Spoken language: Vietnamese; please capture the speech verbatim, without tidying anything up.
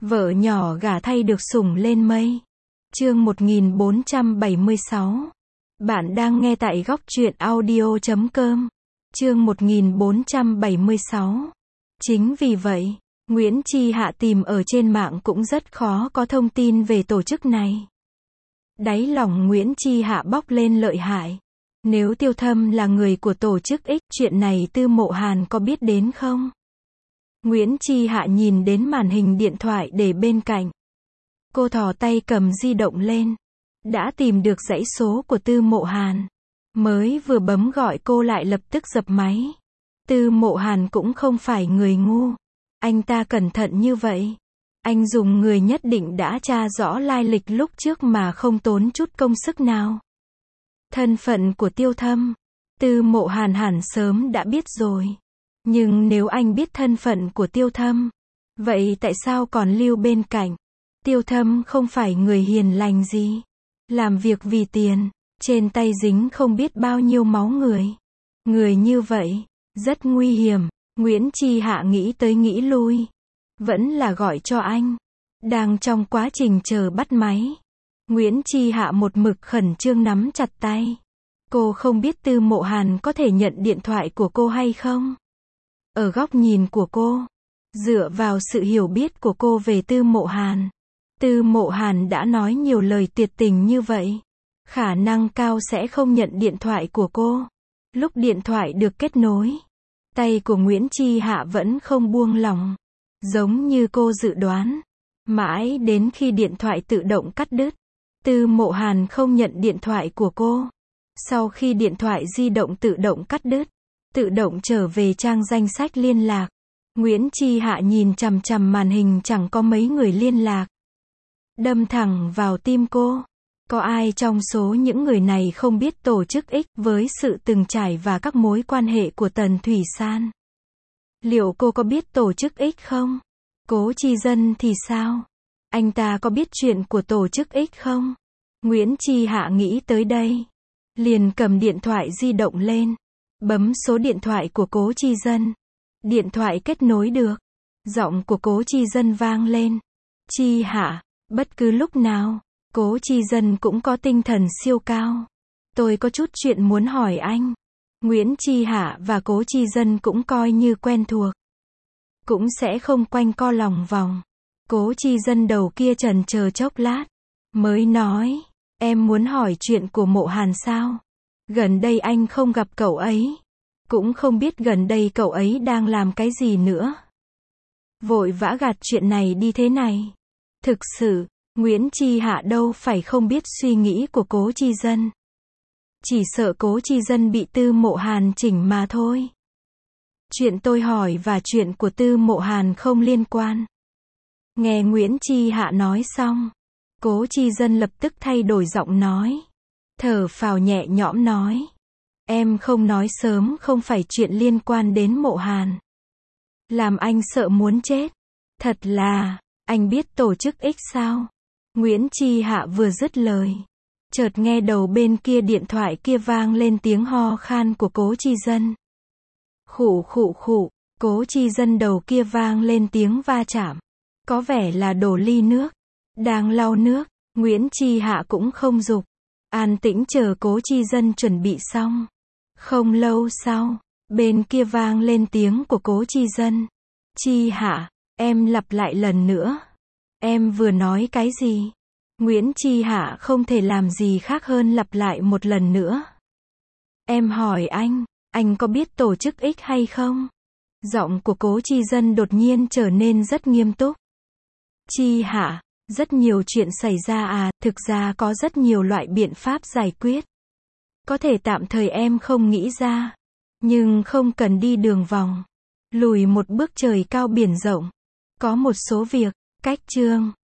Vợ nhỏ gả thay được sủng lên mây. Chương một nghìn bốn trăm bảy mươi sáu. Bạn đang nghe tại góc truyện audio chấm com. Chương một nghìn bốn trăm bảy mươi sáu. Chính vì vậy, Nguyễn Chi Hạ tìm ở trên mạng cũng rất khó có thông tin về tổ chức này. Đáy lòng Nguyễn Chi Hạ bốc lên lợi hại. Nếu Tiêu Thâm là người của tổ chức X, chuyện này Tư Mộ Hàn có biết đến không? Nguyễn Chi Hạ nhìn đến màn hình điện thoại để bên cạnh. Cô thò tay cầm di động lên. Đã tìm được dãy số của Tư Mộ Hàn. Mới vừa bấm gọi cô lại lập tức dập máy. Tư Mộ Hàn cũng không phải người ngu. Anh ta cẩn thận như vậy. Anh dùng người nhất định đã tra rõ lai lịch lúc trước mà không tốn chút công sức nào. Thân phận của Tiêu Thâm, Tư Mộ Hàn hẳn sớm đã biết rồi. Nhưng nếu anh biết thân phận của Tiêu Thâm, vậy tại sao còn lưu bên cạnh? Tiêu Thâm không phải người hiền lành gì. Làm việc vì tiền, trên tay dính không biết bao nhiêu máu người. Người như vậy, rất nguy hiểm. Nguyễn Chi Hạ nghĩ tới nghĩ lui. Vẫn là gọi cho anh. Đang trong quá trình chờ bắt máy. Nguyễn Chi Hạ một mực khẩn trương nắm chặt tay. Cô không biết Tư Mộ Hàn có thể nhận điện thoại của cô hay không? Ở góc nhìn của cô, dựa vào sự hiểu biết của cô về Tư Mộ Hàn, Tư Mộ Hàn đã nói nhiều lời tuyệt tình như vậy. Khả năng cao sẽ không nhận điện thoại của cô. Lúc điện thoại được kết nối, tay của Nguyễn Chi Hạ vẫn không buông lỏng. Giống như cô dự đoán. Mãi đến khi điện thoại tự động cắt đứt, Tư Mộ Hàn không nhận điện thoại của cô. Sau khi điện thoại di động tự động cắt đứt, tự động trở về trang danh sách liên lạc, Nguyễn Chi Hạ nhìn chằm chằm màn hình chẳng có mấy người liên lạc. Đâm thẳng vào tim cô. Có ai trong số những người này không biết tổ chức X với sự từng trải và các mối quan hệ của Tần Thủy San? Liệu cô có biết tổ chức X không? Cố Chi Dân thì sao? Anh ta có biết chuyện của tổ chức X không? Nguyễn Chi Hạ nghĩ tới đây. Liền cầm điện thoại di động lên. Bấm số điện thoại của Cố Chi Dân. Điện thoại kết nối được. Giọng của Cố Chi Dân vang lên. Chi Hạ, bất cứ lúc nào, Cố Chi Dân cũng có tinh thần siêu cao. Tôi có chút chuyện muốn hỏi anh. Nguyễn Chi Hạ và Cố Chi Dân cũng coi như quen thuộc. Cũng sẽ không quanh co lòng vòng. Cố Chi Dân đầu kia chần chờ chốc lát. Mới nói, em muốn hỏi chuyện của Mộ Hàn sao? Gần đây anh không gặp cậu ấy. Cũng không biết gần đây cậu ấy đang làm cái gì nữa. Vội vã gạt chuyện này đi thế này. Thực sự, Nguyễn Chi Hạ đâu phải không biết suy nghĩ của Cố Chi Dân. Chỉ sợ Cố Chi Dân bị Tư Mộ Hàn chỉnh mà thôi. Chuyện tôi hỏi và chuyện của Tư Mộ Hàn không liên quan. Nghe Nguyễn Chi Hạ nói xong, Cố Chi Dân lập tức thay đổi giọng nói. Thở phào nhẹ nhõm nói. Em không nói sớm không phải chuyện liên quan đến Mộ Hàn. Làm anh sợ muốn chết. Thật là, anh biết tổ chức X sao? Nguyễn Chi Hạ vừa dứt lời. Chợt nghe đầu bên kia điện thoại kia vang lên tiếng ho khan của Cố Chi Dân. Khụ khụ khụ, Cố Chi Dân đầu kia vang lên tiếng va chạm. Có vẻ là đổ ly nước. Đang lau nước, Nguyễn Chi Hạ cũng không giục. An tĩnh chờ Cố Chi Dân chuẩn bị xong. Không lâu sau, bên kia vang lên tiếng của Cố Chi Dân. Chi Hạ, em lặp lại lần nữa. Em vừa nói cái gì? Nguyễn Chi Hạ không thể làm gì khác hơn lặp lại một lần nữa. Em hỏi anh, anh có biết tổ chức X hay không? Giọng của Cố Chi Dân đột nhiên trở nên rất nghiêm túc. Chi Hạ, rất nhiều chuyện xảy ra à, thực ra có rất nhiều loại biện pháp giải quyết. Có thể tạm thời em không nghĩ ra. Nhưng không cần đi đường vòng. Lùi một bước trời cao biển rộng. Có một số việc, cách chương,